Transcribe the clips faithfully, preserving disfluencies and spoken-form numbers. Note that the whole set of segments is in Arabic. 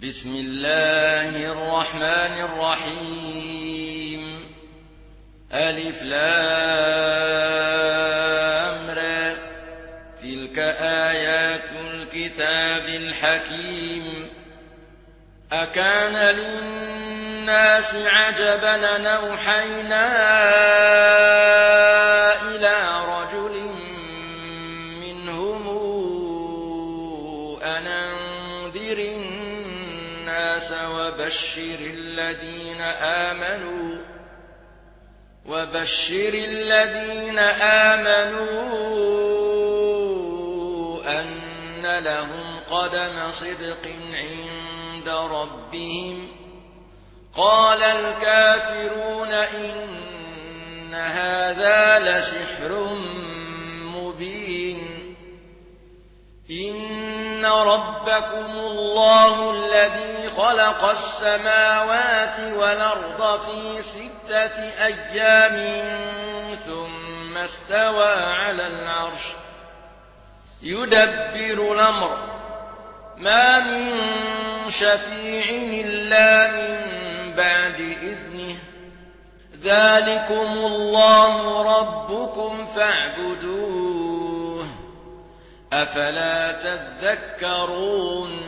بسم الله الرحمن الرحيم. ألف لام را. تلك آيات الكتاب الحكيم. أكان للناس عجبا أن أوحينا إلى رجل منهم أن أنذر الناس وبشر الذين آمنوا وبشر الذين آمنوا أن لهم قدم صدق عند ربهم. قال الكافرون إن هذا لسحر مبين. إن ربكم الله الذي خلق السماوات والأرض في ستة أيام ثم استوى على العرش يدبر الأمر ما من شفيع إلا من بعد إذنه. ذلكم الله ربكم فاعبدوه أفلا تذكرون.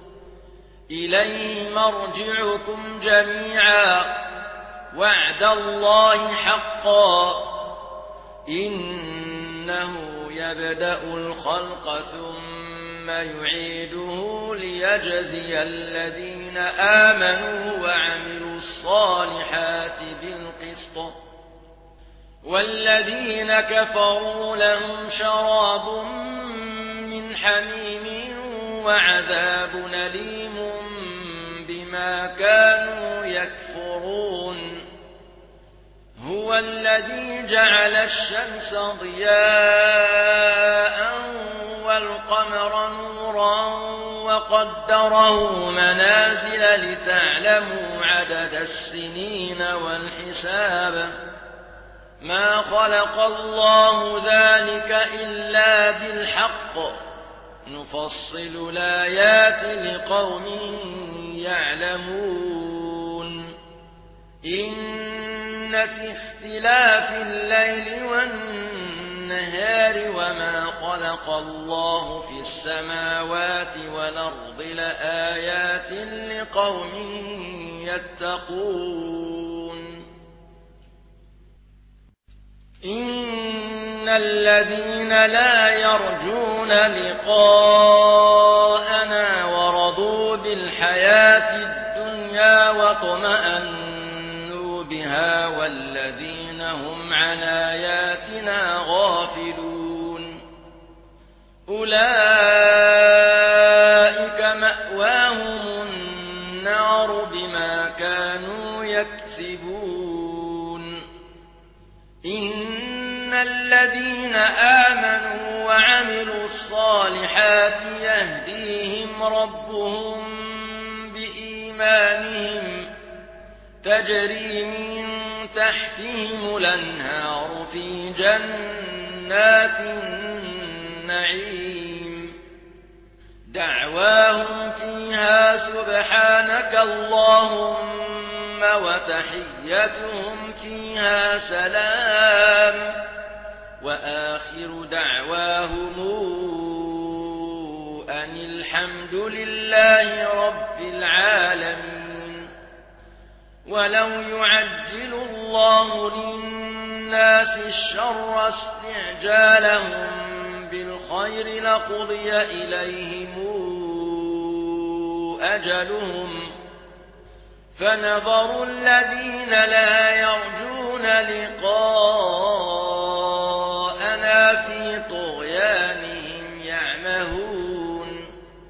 إليه مرجعكم جميعا وعد الله حقا إنه يبدأ الخلق ثم يعيده ليجزي الذين آمنوا وعملوا الصالحات بالقسط والذين كفروا لهم شراب من حميم وعذاب أليم بما كانوا يكفرون. هو الذي جعل الشمس ضياء والقمر نورا وقدره منازل لتعلموا عدد السنين والحساب. ما خلق الله ذلك إلا بالحق نفصل الآيات لقوم يعلمون. إن في اختلاف الليل والنهار وما خلق الله في السماوات والأرض لآيات لقوم يتقون. إن الذين لا يرجون لقاءنا ورضوا بالحياة الدنيا واطمأنوا بها والذين هم عن آياتنا غافلون أولئك مأواهم النار بما كانوا يكسبون. إن الذين آمنوا وعملوا الصالحات يهديهم ربهم بإيمانهم تجري من تحتهم الأنهار في جنات النعيم. دعواهم فيها سبحانك اللهم وتحيتهم فيها سلام وآخر دعواهم أن الحمد لله رب العالمين. ولو يعجل الله للناس الشر استعجالهم بالخير لقضي إليهم أجلهم فنظر الذين لا يرجون لقاءنا في طغيانهم يعمهون.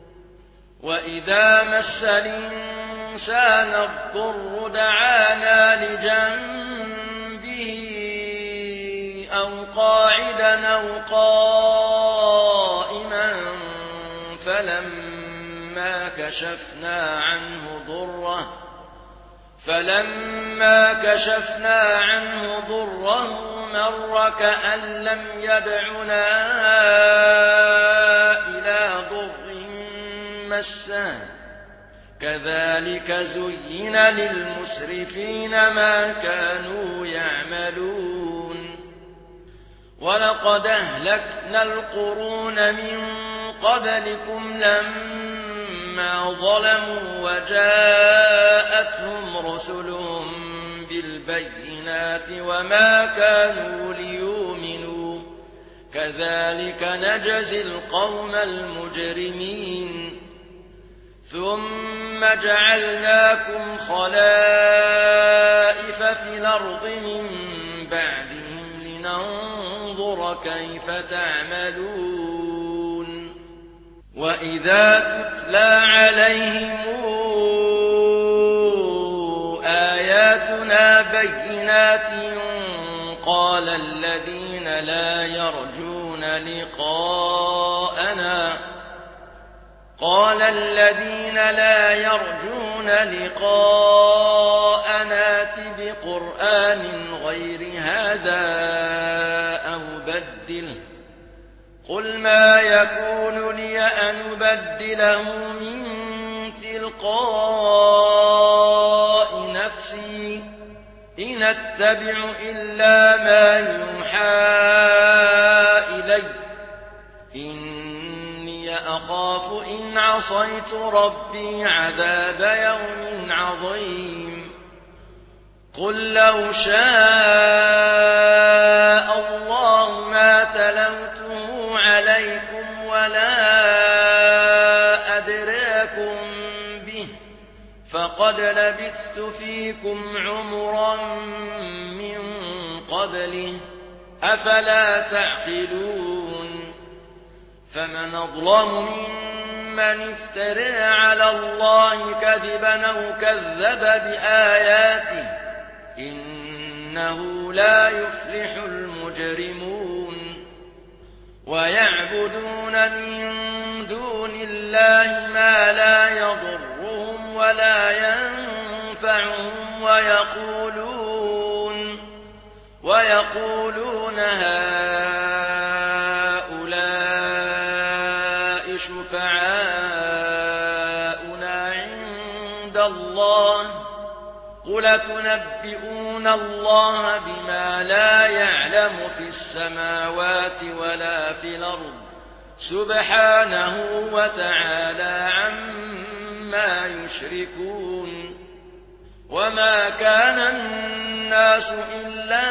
وإذا مس الإنسان الضر دعانا لجنبه أو قاعدا أو قائما فلما كشفنا عنه ضره فلما كشفنا عنه ضره مر كأن لم يدعنا إلى ضر مسه كذلك زين للمسرفين ما كانوا يعملون ولقد أهلكنا القرون من قبلكم لما ظلموا وجاءتهم رسلهم بالبينات وما كانوا ليؤمنوا كذلك نجزي القوم المجرمين ثم جعلناكم خلائف في الأرض من بعدهم لننظر كيف تعملون وإذا تتلى عليهم آياتنا بينات قال الذين لا يرجون لقاءنا قال الذين لا يرجون لقاءنا ائت بقرآن غير هذا أو بدله قل ما يكون لي أن أبدله من تلقاء نفسي إن أتبع إلا ما يوحى إلي إني أخاف إن عصيت ربي عذاب يوم عظيم قل لو شاء الله ما تلوته عليكم ولا أدراكم به فقد لبثت فيكم عمرا من قبله أفلا تعقلون فمن أظلم ممن افترى على الله كذبا أو كذب بآياته إنه لا يفلح المجرمون ويعبدون من دون الله ما لا يضرهم ولا ينفعهم ويقولون ويقولون هؤلاء شفعاؤنا عند الله قل تنبئون الله بما لا يعلم في السماوات ولا في الأرض سبحانه وتعالى عما يشركون وما كان الناس إلا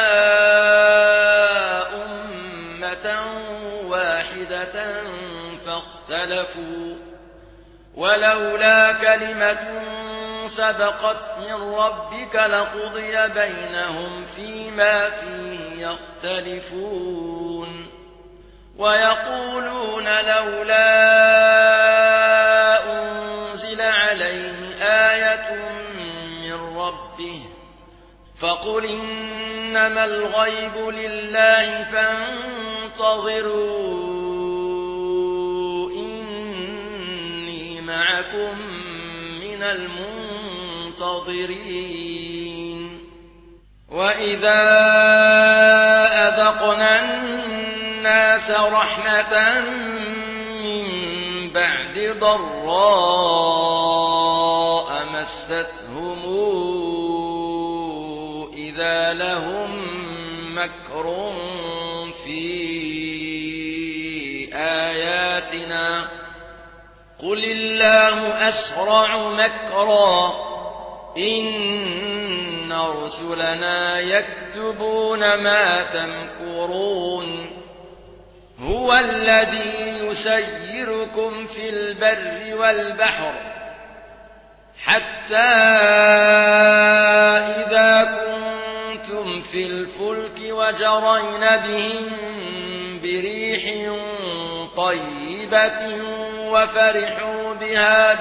أمة واحدة فاختلفوا ولولا كلمة سبقت من ربك لقضي بينهم فيما فيه يختلفون ويقولون لولا أنزل عليه آية من ربه فقل إنما الغيب لله فانتظروا إني معكم من المنتظرين وإذا أذقنا الناس رحمة من بعد ضراء مستهم إذا لهم مكر في آياتنا قل الله أسرع مكرا إن رسلنا يكتبون ما تمكرون هو الذي يسيركم في البر والبحر حتى إذا كنتم في الفلك وجرين بهم بريح طيبة وفرحوا بها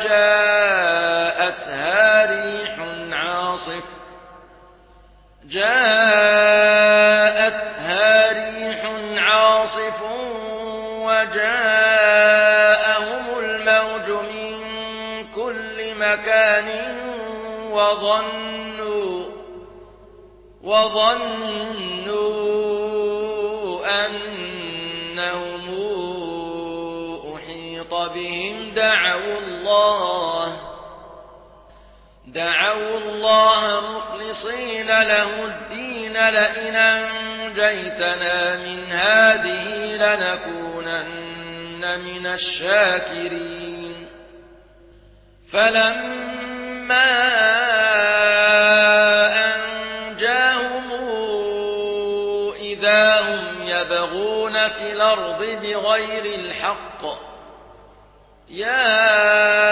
جاءتها ريح عاصف جاءتها ريح عاصف وجاءهم الموج من كل مكان وظنوا وظنوا أنهم أحيط بهم دعوا الله دعوا الله مخلصين له الدين لئن أنجيتنا من هذه لنكونن من الشاكرين فلما أنجاهم إذا هم يبغون في الأرض بغير الحق يا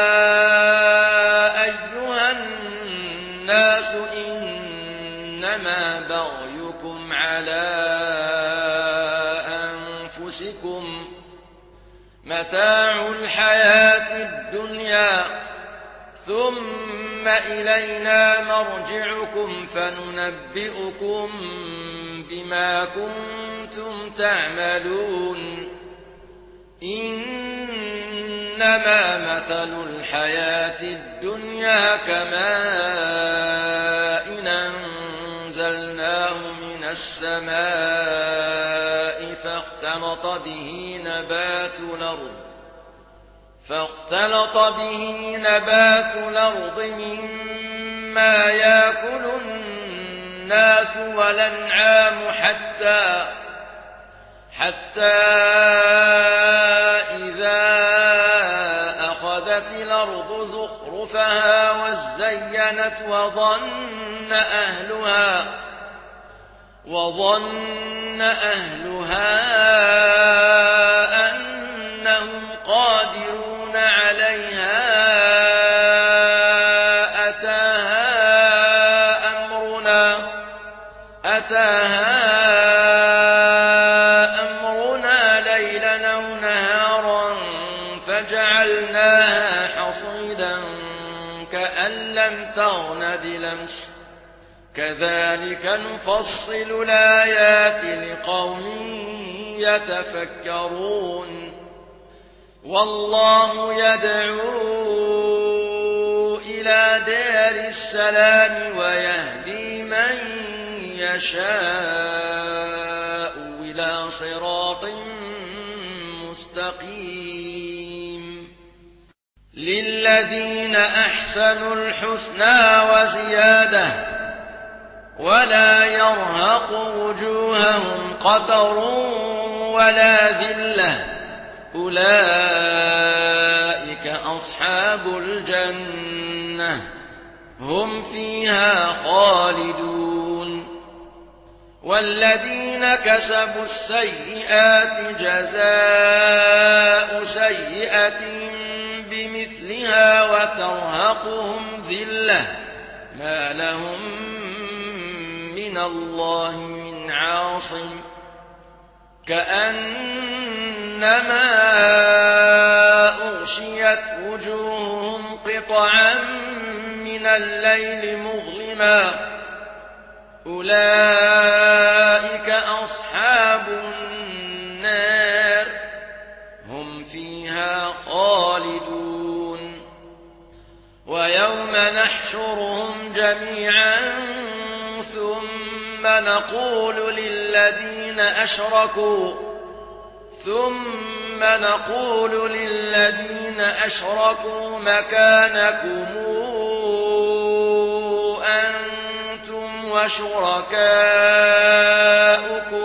أيها الناس إنما بغيكم على أنفسكم متاع الحياة الدنيا ثم إلينا مرجعكم فننبئكم بما كنتم تعملون إنما مثل الحياة الدنيا كماء أنزلناه من السماء فاختلط به نبات الأرض فاختلط به نبات الأرض مما يأكل الناس والأنعام حتى حتى إذا أخذت الأرض زخرفها وزينت وظن أهلها وظن أهلها أنهم قادرون عليها أتاها أمرنا أتاها فجعلناها حصيدا كأن لم تغن بلمس كذلك نفصل الآيات لقوم يتفكرون والله يدعو إلى دار السلام ويهدي من يشاء إلى صراط مستقيم للذين أحسنوا الحسنى وزيادة ولا يرهق وجوههم قتر ولا ذلة أولئك أصحاب الجنة هم فيها خالدون والذين كسبوا السيئات جزاء سيئة بمثلها وترهقهم ذلة ما لهم من الله من عاصم كأنما أغشيت وجوههم قطعا من الليل مظلما أولئك أصحاب النار هم فيها خالدون ويوم نحشرهم جميعا ثم نقول للذين أشركوا ثم نقول للذين أشركوا مكانكم أنتم وشركاؤكم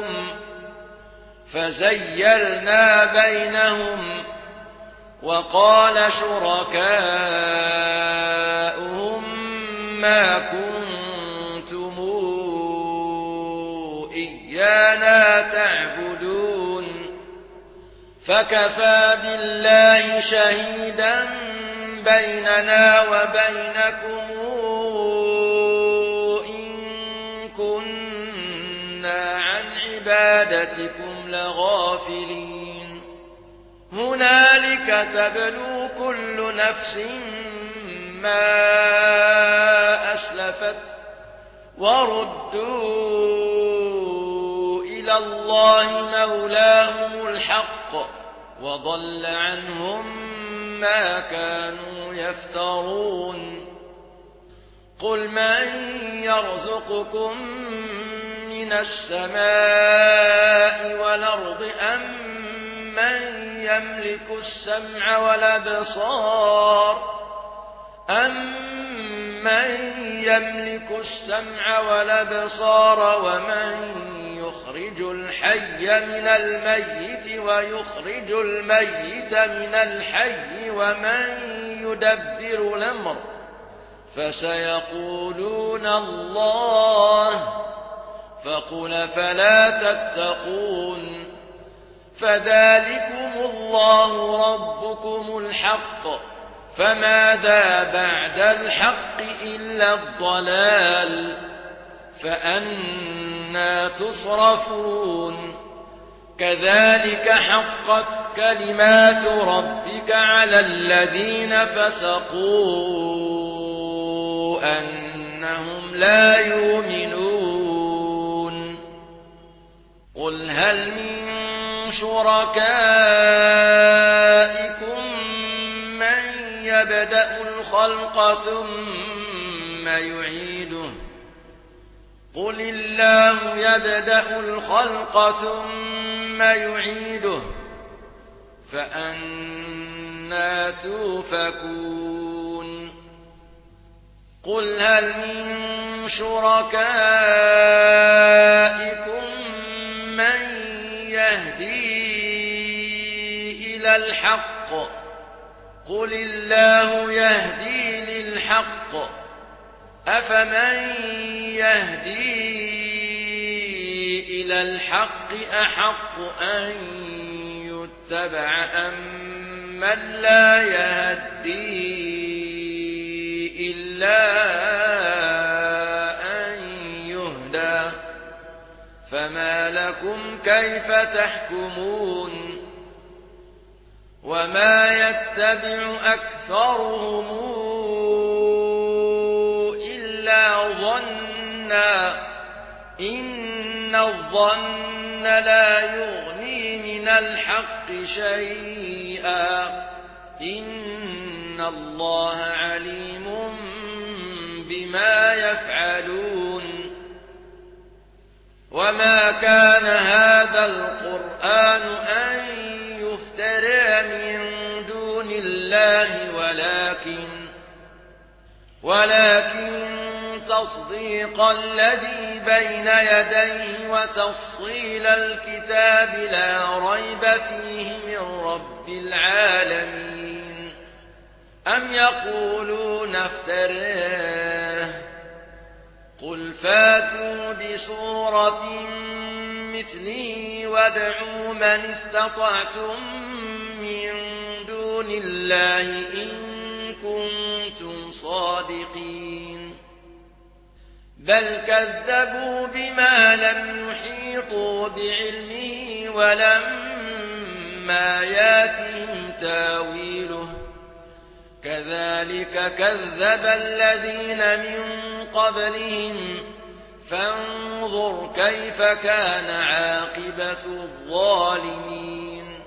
فزيلنا بينهم وقال شركاؤهم ما كنتم إيانا تعبدون فكفى بالله شهيدا بيننا وبينكم إن كنا عن عبادتكم لغافلين هنالك تبلو كل نفس ما أسلفت وردوا إلى الله مولاهم الحق وضل عنهم ما كانوا يفترون قل من يرزقكم من السماء والأرض أم من يملك السمع والأبصار أمن من يملك السمع والأبصار ومن يخرج الحي من الميت ويخرج الميت من الحي ومن يدبر الأمر فسيقولون الله فقل فلا تتقون فذلكم الله ربكم الحق فماذا بعد الحق إلا الضلال فأنى تصرفون كذلك حقت كلمات ربك على الذين فسقوا أنهم لا يؤمنون قل هل من شركائكم من يبدأ الخلق ثم يعيده قل الله يبدأ الخلق ثم يعيده فأنى توفكون قل هل من شركائكم من يهدي إلى الحق قل الله يهدي للحق أفمن يهدي إلى الحق أحق أن يتبع أم من لا يهدي إلا أن يهدى فما لكم كيف تحكمون وما يتبع أكثرهم إلا ظنا إن الظن لا يغني من الحق شيئا إن الله عليم بما يفعلون وما كان هذا القرآن أن يفترى من دون الله ولكن ولكن تصديق الذي بين يديه وتفصيل الكتاب لا ريب فيه من رب العالمين أم يقولون افتراه قل فاتوا بسورة مثله وادعوا من استطعتم من دون الله إن كنتم صادقين بل كذبوا بما لم يحيطوا بعلمه ولما ياتهم تاويله كذلك كذب الذين من قبلهم فانظر كيف كان عاقبة الظالمين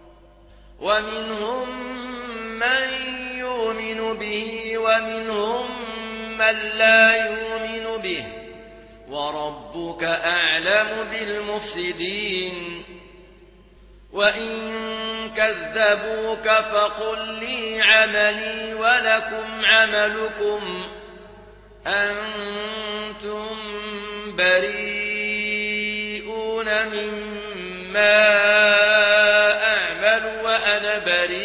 ومنهم من يؤمن به ومنهم من لا يؤمن به وربك أعلم بالمفسدين وإن كذبوك فقل لي عملي ولكم عملكم أنتم بريئون مما أعمل وأنا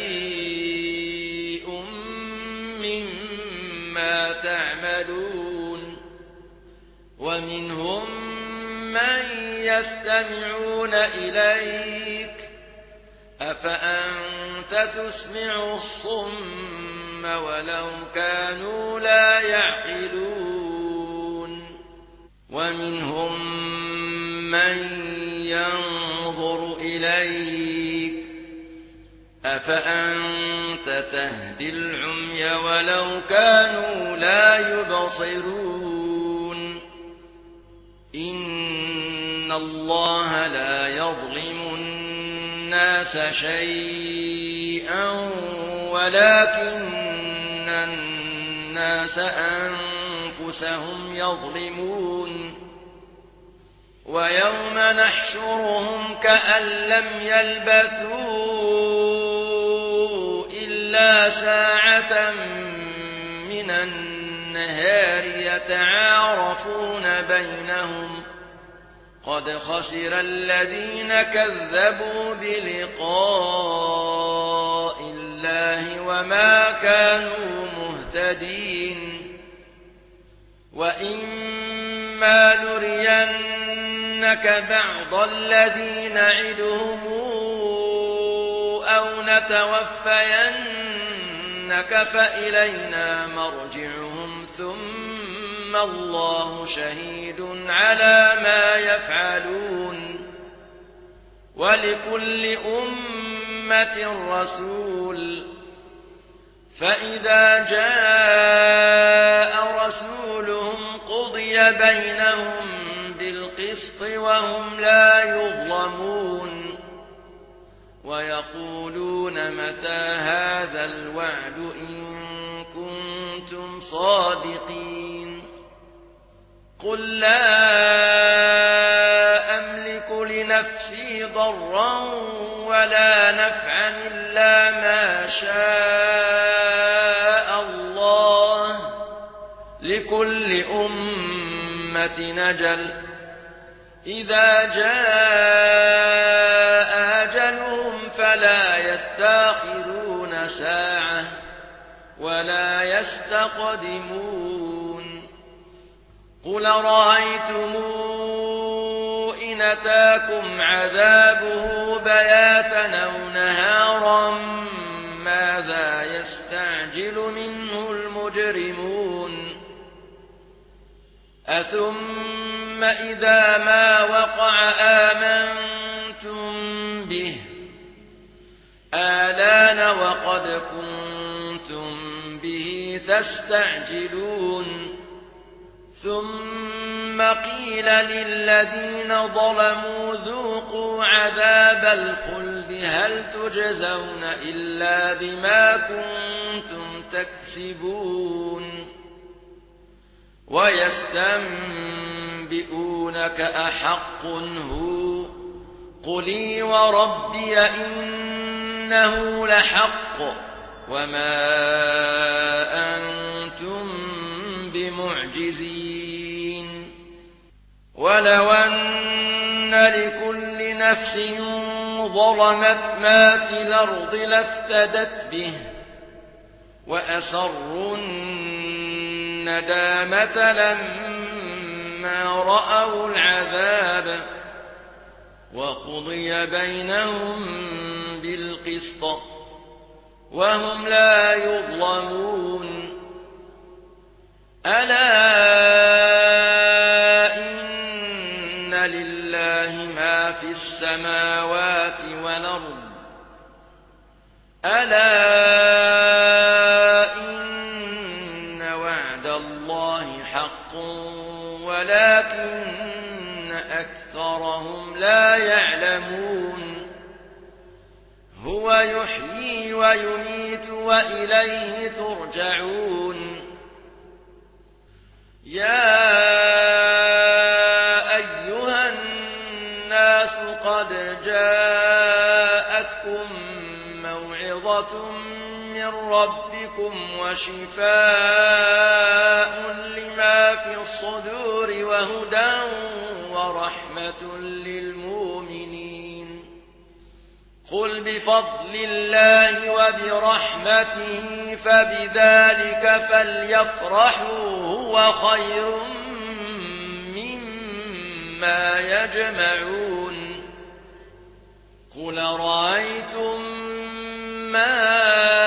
بريء مما تعملون ومنهم من يستمعون إليك أفأنت تسمع الصم ولو كانوا لا يعقلون ومنهم من ينظر إليك أفأنت تهدي العمي ولو كانوا لا يبصرون إن الله لا يظلم الناس شيئا ولكن الناس أنفسهم يظلمون ويوم نحشرهم كأن لم يلبثوا إلا ساعة من من النهار يتعارفون بينهم قد خسر الذين كذبوا بلقاء الله وما كانوا مهتدين وإما نرينك بعض الذي نعدهم أو نتوفينك فإلينا مرجعهم ثم الله شهيد على ما يفعلون ولكل أمة رسول فإذا جاء رسولهم قضي بينهم بالقسط وهم لا يظلمون ويقولون متى هذا الوعد إن كنتم صادقين قل لا أملك لنفسي ضرا ولا نفعا إلا ما شاء الله لكل أمة نجل إذا جاء أجلهم فلا يستأخرون ساعة ولا يستقدمون قل رأيتم إن أتاكم عذابه بياتا أو نهارا ماذا يستعجل منه المجرمون أثم إذا ما وقع آمنتم به آلان وقد كنتم به تستعجلون ثم قيل للذين ظلموا ذوقوا عذاب الخلد هل تجزون إلا بما كنتم تكسبون ويستنبئونك أحق هو قل وربي إنه لحق وما أنتم بمعجزين ولو أن لكل نفس ظلمت ما في الأرض لافتدت به وأسروا الندامة لما رأوا العذاب وقضي بينهم بالقسط وهم لا يظلمون ألا إن لله ما في السماوات والأرض ألا إن وعد الله حق ولكن أكثرهم لا يعلمون هو يحيي ويميت وإليه ترجعون يا أيها الناس قد جاءتكم موعظة من ربكم وشفاء لما في الصدور وهدى ورحمة للمؤمنين قل بفضل الله وبرحمته فبذلك فليفرحوا هو خير مما يجمعون قل رأيتم ما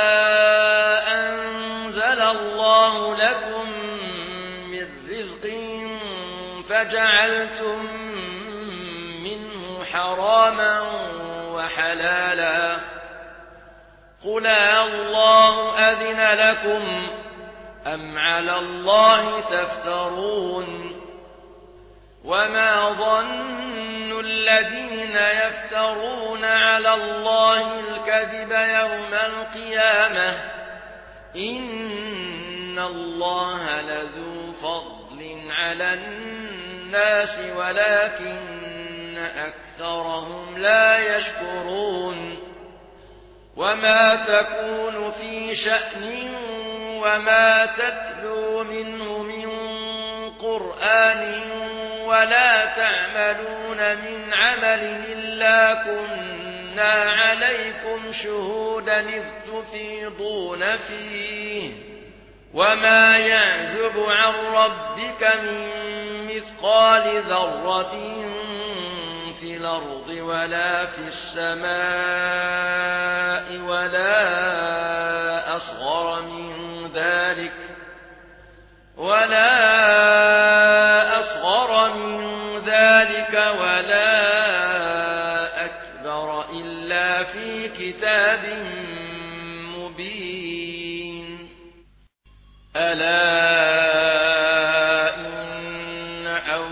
أنزل الله لكم من رزق فجعلتم منه حراما وحلالا قل الله أذن لكم أم على الله تفترون وما ظن الذين يفترون على الله الكذب يوم القيامة إن الله لذو فضل على الناس ولكن أكثرهم لا يشكرون وما تكون في شأن وما تتلو منه من قرآن ولا تعملون من عمل إلا كنا عليكم شهودا إذ تفيضون فيه وما يعزب عن ربك من مثقال ذرة في الأرض ولا في السماء ولا أصغر من ذلك ولا أصغر من ذلك ولا أكبر إلا في كتاب مبين. ألا إن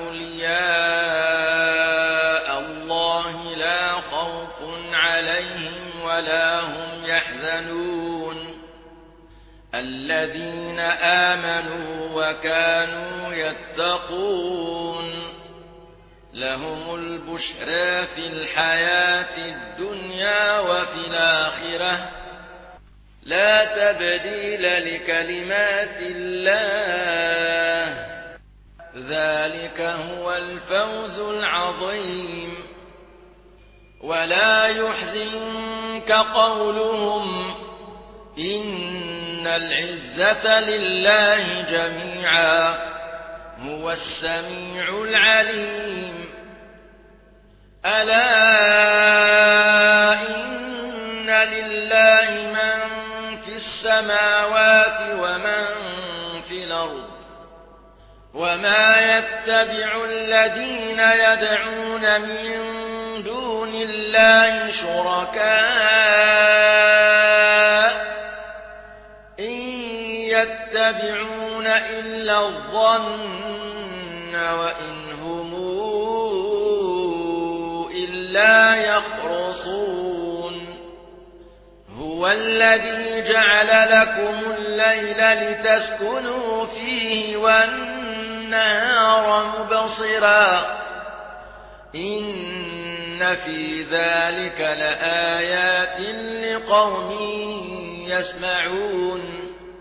أولياء الله لا خوف عليهم ولا هم يحزنون الذين آمنوا وكانوا يتقون لهم البشرى في الحياة الدنيا وفي الآخرة لا تبديل لكلمات الله ذلك هو الفوز العظيم. ولا يحزنك قولهم إن العزة لله جميعا هو السميع العليم. ألا إن لله من في السماوات ومن في الأرض وما يتبع الذين يدعون من دون الله شركاء إن يتبعون إلا الظن وإن هم إلا يخرصون. هو الذي جعل لكم الليل لتسكنوا فيه والنهار مبصرا إن في ذلك لآيات لقوم يسمعون.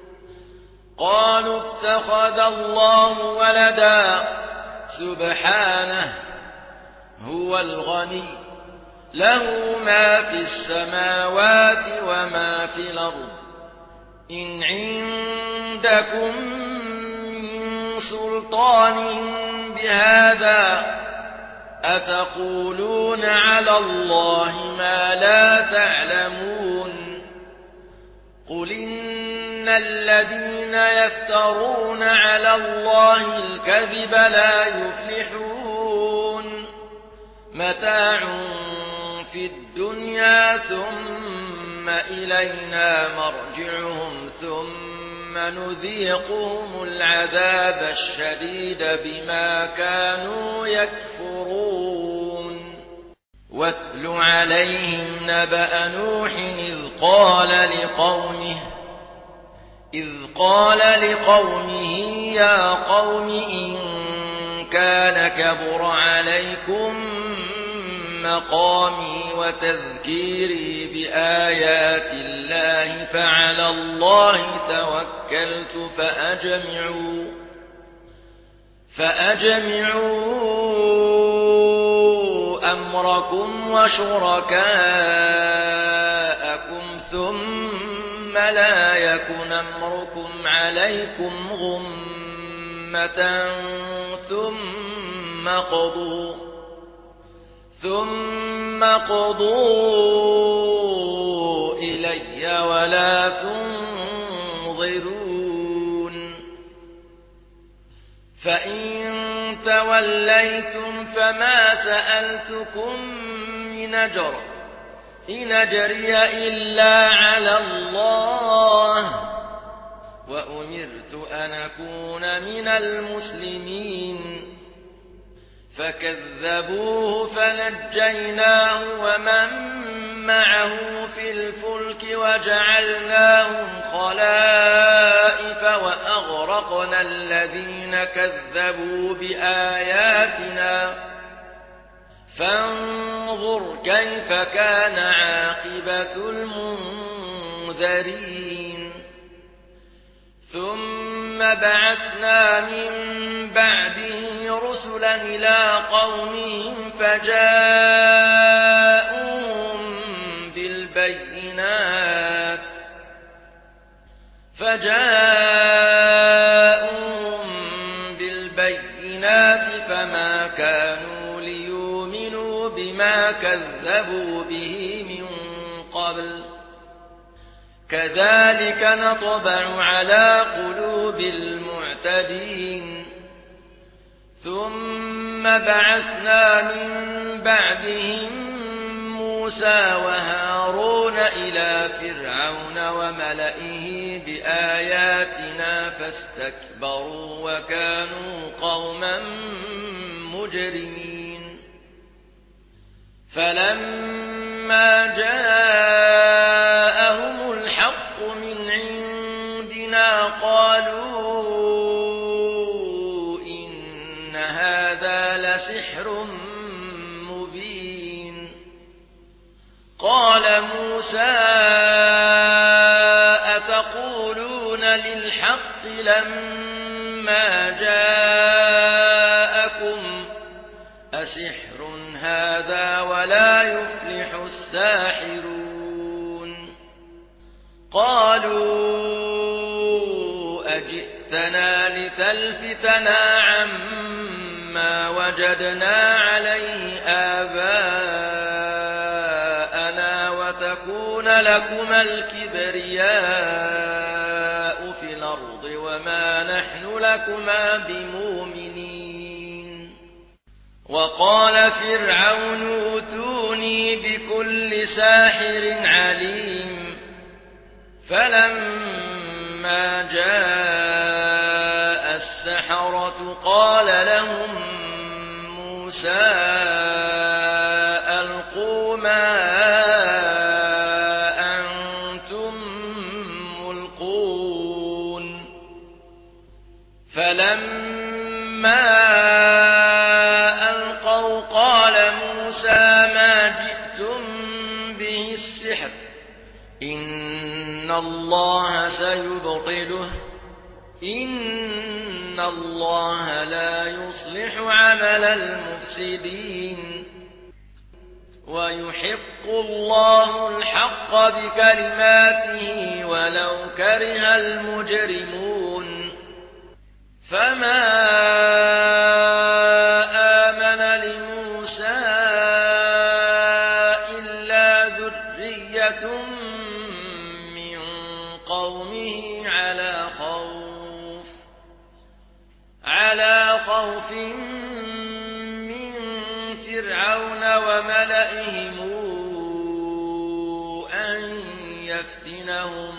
قالوا اتخذ الله ولدا سبحانه هو الغني له ما في السماوات وما في الأرض إن عندكم من سلطان بهذا أتقولون على الله ما لا تعلمون. قل إن الذين يفترون على الله الكذب لا يفلحون متاع في الدنيا ثم إلينا مرجعهم ثم نذيقهم العذاب الشديد بما كانوا يكفرون. واتل عليهم نبأ نوح إذ قال لقومه إذ قال لقومه يا قوم إن كان كبر عليكم مقامي وتذكيري بآيات الله فعلى الله توكلت فأجمعوا فأجمعوا أمركم وشركاءكم ثم لا يكن أمركم عليكم غمة ثم قضوا ثم قضوا إلي ولا تنظرون. فإن توليتم فما سألتكم من أجر إن أجري إلا على الله وأمرت أن أكون من المسلمين. فكذبوه فنجيناه ومن معه في الفلك وجعلناهم خلائف وأغرقنا الذين كذبوا بآياتنا فانظر كيف كان عاقبة المنذرين. بعثنا من بعده رسلا إلى قومهم فجاءوهم بالبينات فجاءوهم بالبينات فما كانوا ليؤمنوا بما كذبوا به من قبل كذلك نطبع على قلوب المعتدين ثم بعثنا من بعدهم موسى وهارون إلى فرعون وملئه بآياتنا فاستكبروا وكانوا قوما مجرمين فلما جاءهم الحق من عندنا قالوا إن هذا لسحر مبين قال موسى أتقولون للحق لما جاءكم أسحر هذا ولا يفلح الساحرون قالوا أجئتنا لتلفتنا عما وجدنا عليه آباءنا وتكون لكما الكبرياء في الأرض وما نحن لكما بمؤمنين وقال فرعون اوتوني بكل ساحر عليم فلما جاء السحرة قال لهم موسى ألقوا ما أنتم ملقون فلما ألقوا قال موسى ما جئتم به السحر إن الله سيبطله إن الله لا يصلح عمل المفسدين ويحق الله الحق بكلماته ولو كره المجرمون فما آمن لموسى إلا ذرية من قومه على خوف على خوف من فرعون وملئهم أن يفتنهم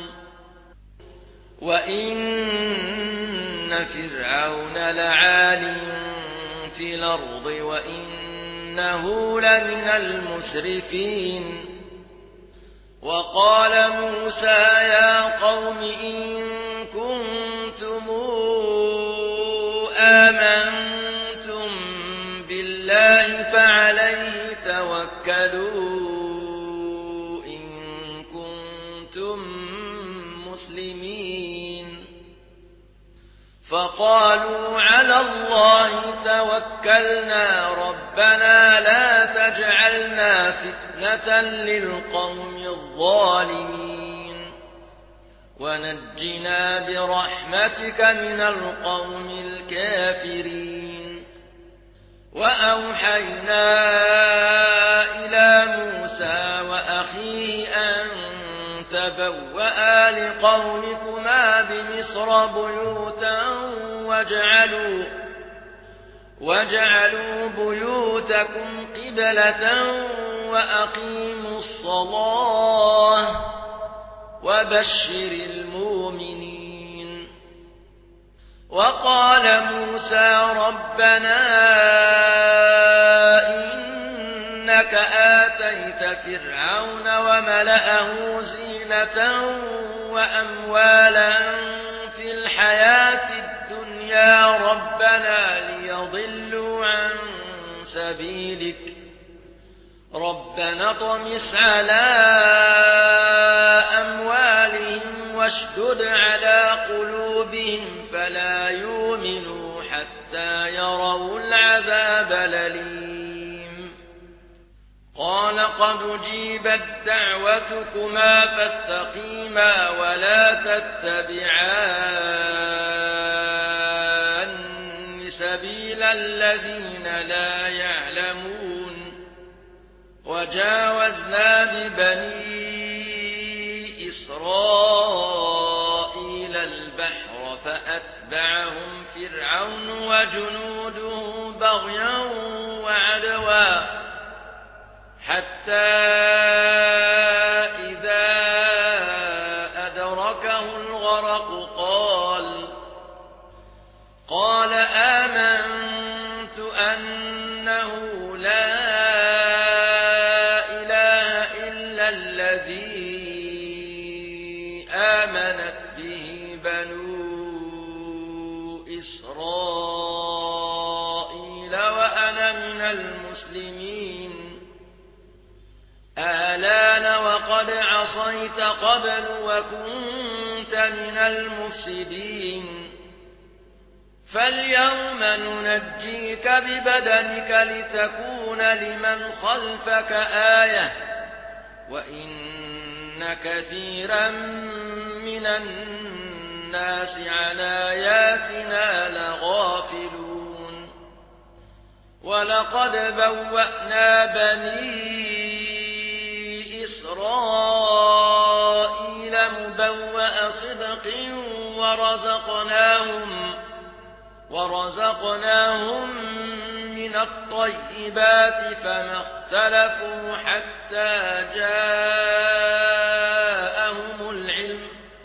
وإن فرعون لعال في الأرض وإنه لمن المسرفين وقال موسى يا قوم إن كنتم آمنتم بالله فعليه توكلوا إن كنتم مسلمين فقالوا على الله توكلنا ربنا لا تجعلنا فتنة للقوم الظالمين ونجنا برحمتك من القوم الكافرين وأوحينا إلى موسى وأخيه أن تبوأ لقومكما بمصر بيوتا واجعلوا واجعلوا بيوتكم قبلة وأقيموا الصلاة وبشر المؤمنين وقال موسى ربنا إنك آتيت فرعون وملأه زينة وأموالا في الحياة الدنيا ربنا ليضلوا عن سبيلك ربنا اطمس على أموالهم واشدد على قلوبهم فلا يؤمنوا حتى يروا العذاب الأليم قال قد أجيبت دعوتكما فاستقيما ولا تتبعان سبيل الذين لا يعلمون وجاوزنا ببني إسرائيل البحر فأتبعهم فرعون وجنوده بغيا وعدوا حتى إذا أدركه الغرق قال قال آمنت أنه لا إله إلا الذي آمنت به بنو إسرائيل وأنا من المسلمين آلان وقد عصيت قبل وكنت من المفسدين فاليوم ننجيك ببدنك لتكون لمن خلفك آية وإن كثيرا من الناس عن آياتنا لغافلون ولقد بوأنا بني إسرائيل مبوأ صدق ورزقناهم ورزقناهم من الطيبات فما اختلفوا حتى جاءهم العلم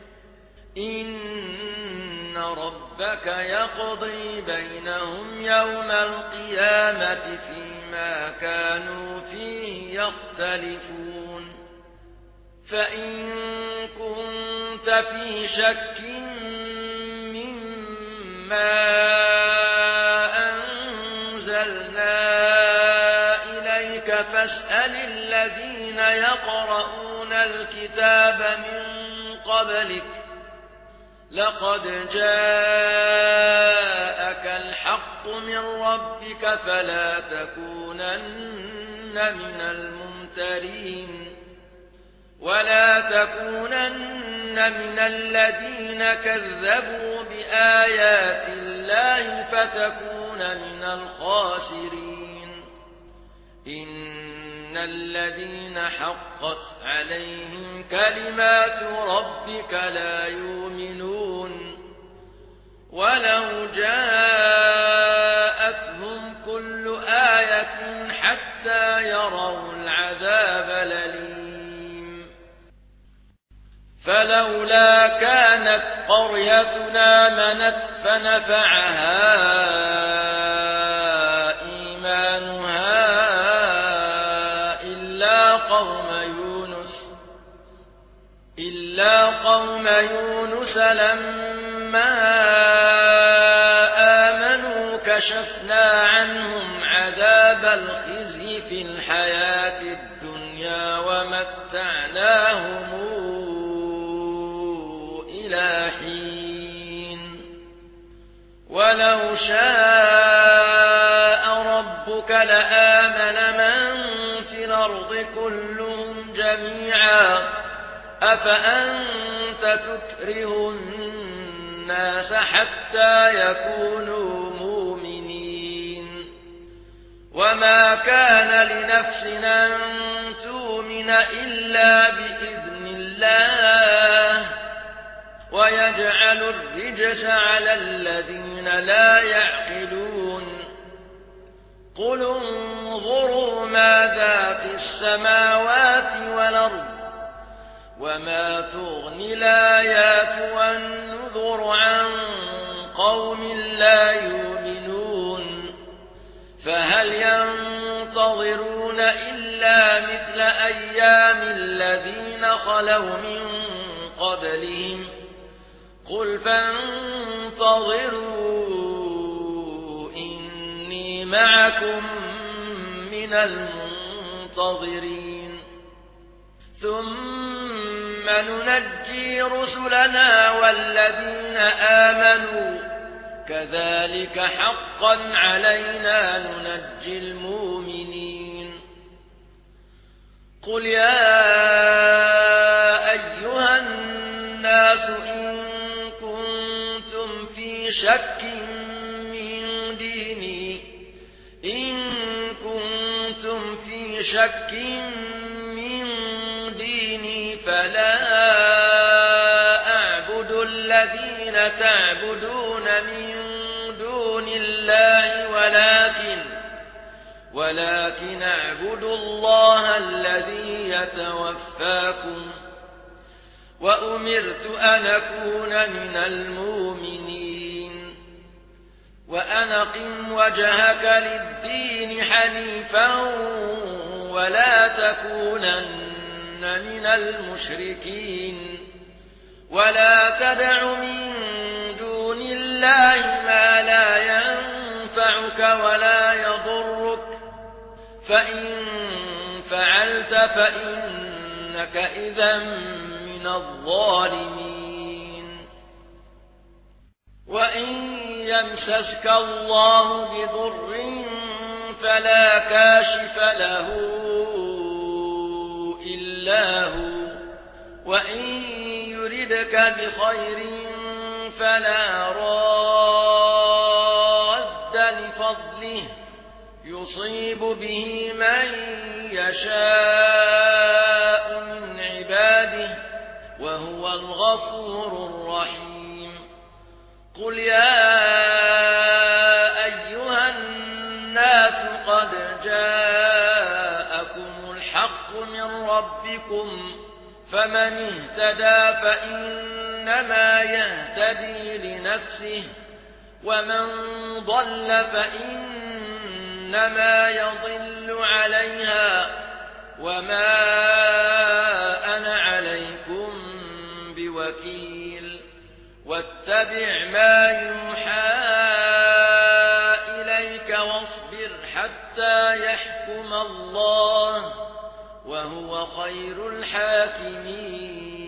إن ربك يقضي بينهم يوم القيامة فيما كانوا فيه يختلفون فإن كنت في شك مما أنزلنا إليك فاسأل الذين يقرؤون الكتاب من قبلك لقد جاءك الحق من ربك فلا تكونن من الممترين ولا تكونن من الذين كذبوا بآيات الله فتكون من الخاسرين إن الذين حقت عليهم كلمات ربك لا يؤمنون ولو جاءتهم كل آية حتى يروا العذاب الأليم فلولا كانت قريتنا آمنت فنفعها إيمانها إلا قوم يونس إلا قوم يونس لما آمنوا كشفنا عنهم عذاب الخزي في الحياة الدنيا ومتعناهم إلى حين ولو شاء ربك لآمن من في الأرض كلهم جميعا أفأنت تكره الناس حتى يكونوا مؤمنين وما كان لنفس أن تؤمن إلا بإذن الله ويجعل الرجس على الذين لا يعقلون قل انظروا ماذا في السماوات والأرض وما تغني الآيات والنذر عن قوم لا يؤمنون فهل ينتظرون إلا مثل أيام الذين خلوا من قبلهم قل فانتظروا إني معكم من المنتظرين ثم ثم ننجي رسلنا والذين آمنوا كذلك حقا علينا ننجي المؤمنين قل يا أيها الناس إن كنتم في شك من ديني إن كنتم في شك من ديني فلا أعبد الذين تعبدون من دون الله ولكن ولكن أعبد الله الذي يتوفاكم وأمرت أن أكون من المؤمنين وأن أقم وجهك للدين حنيفا ولا تكونن من المشركين ولا تدع من دون الله ما لا ينفعك ولا يضرك فإن فعلت فإنك إذا من الظالمين وإن يمسسك الله بضر فلا كاشف له إلا هو وإن يردك بخير فلا راد لفضله يصيب به من يشاء من عباده وهو الغفور الرحيم قل يا أيها الناس قد جاءكم الحق من ربكم فمن اهتدى فإنما يهتدي لنفسه ومن ضل فإنما يضل عليها وما أنا عليكم بوكيل واتبع ما يوحى إليك واصبر حتى يحكم الله وهو خير الحاكمين